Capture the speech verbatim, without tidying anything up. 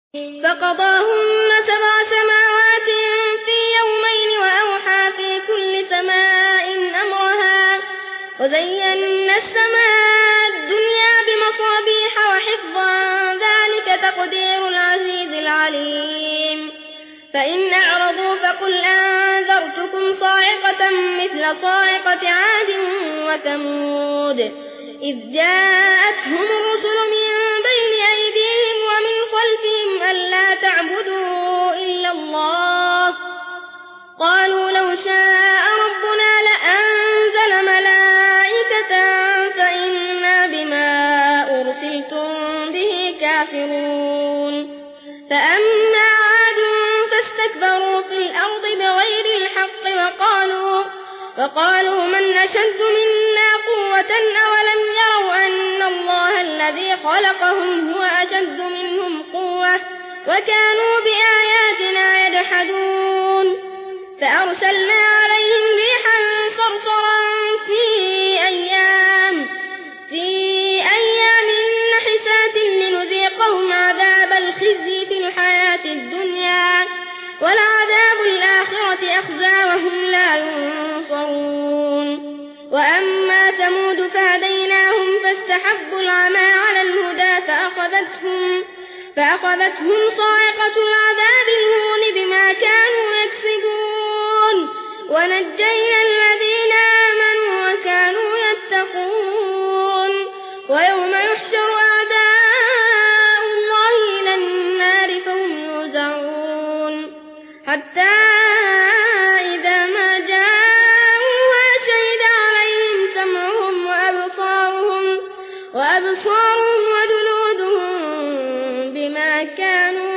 فقضاهن سبع سماوات في يومين وأوحى في كل سماء أمرها وزينا السماء الدنيا بمصابيح وحفظا ذلك تقدير العزيز العليم. فإن أعرضوا فقل أنذرتكم صاعقة مثل صاعقة عاد وثمود إذ جاءتهم الرسل من بين أيديهم ومن خلفهم ألا تعبدوا إلا الله قالوا لو شاء ربنا لأنزل ملائكة فإنا بما أرسلتم به كافرون. فأما عاد فاستكبروا في الأرض بغير الحق وقالوا, وقالوا من أشد منا قوة أولم يروا أن الله الذي خلقهم هو أشد منهم قوة وكانوا بآياتنا يجحدون. فأرسلنا عليهم ريحا صرصرا في أيام, في أيام نحسات لنذيقهم عذاب الخزي في الحياة الدنيا ولعذاب الآخرة أخزى وهم لا ينصرون. وأما ثمود فهديناهم فاستحبوا العمى على الهدى فأخذتهم, فأخذتهم صاعقة العذاب الهون بما كانوا يكسبون ونجينا الذين آمنوا وكانوا يتقون. ويوم يحشر أعداء الله إلى النار فهم يوزعون حتى إذا ما جاءوها شهد عليهم سمعهم وأبصارهم, وأبصارهم وجلودهم بما كانوا